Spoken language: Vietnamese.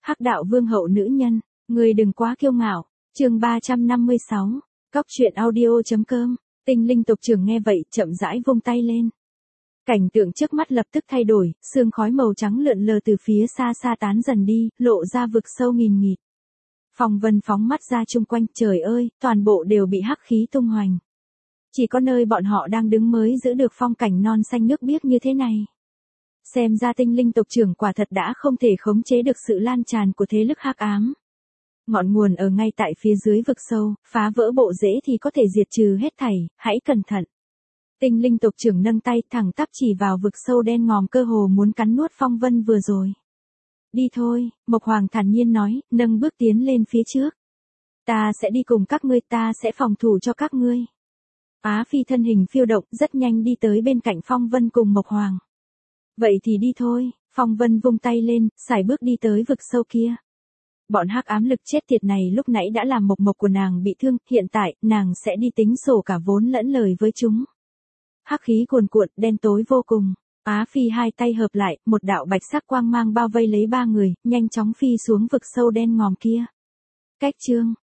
Hắc đạo vương hậu nữ nhân, người đừng quá kiêu ngạo. Chương 356. Cóc truyện audio.com. Tinh linh tộc trưởng nghe vậy, chậm rãi vung tay lên. Cảnh tượng trước mắt lập tức thay đổi, sương khói màu trắng lượn lờ từ phía xa xa tán dần đi, lộ ra vực sâu nghìn nghịt. Phong Vân phóng mắt ra chung quanh, trời ơi, toàn bộ đều bị hắc khí tung hoành. Chỉ có nơi bọn họ đang đứng mới giữ được phong cảnh non xanh nước biếc như thế này. Xem ra tinh linh tộc trưởng quả thật đã không thể khống chế được sự lan tràn của thế lực hắc ám. Ngọn nguồn ở ngay tại phía dưới vực sâu, phá vỡ bộ rễ thì có thể diệt trừ hết thảy, hãy cẩn thận. Tinh linh tộc trưởng nâng tay thẳng tắp chỉ vào vực sâu đen ngòm cơ hồ muốn cắn nuốt Phong Vân vừa rồi. Đi thôi, Mộc Hoàng thản nhiên nói, nâng bước tiến lên phía trước. Ta sẽ đi cùng các ngươi, ta sẽ phòng thủ cho các ngươi. Á Phi thân hình phiêu động rất nhanh đi tới bên cạnh Phong Vân cùng Mộc Hoàng. Vậy thì đi thôi, Phong Vân vung tay lên, sải bước đi tới vực sâu kia. Bọn hắc ám lực chết tiệt này lúc nãy đã làm Mộc Mộc của nàng bị thương, hiện tại, nàng sẽ đi tính sổ cả vốn lẫn lời với chúng. Hắc khí cuồn cuộn, đen tối vô cùng. Á Phi hai tay hợp lại, một đạo bạch sắc quang mang bao vây lấy ba người, nhanh chóng phi xuống vực sâu đen ngòm kia. Cách chương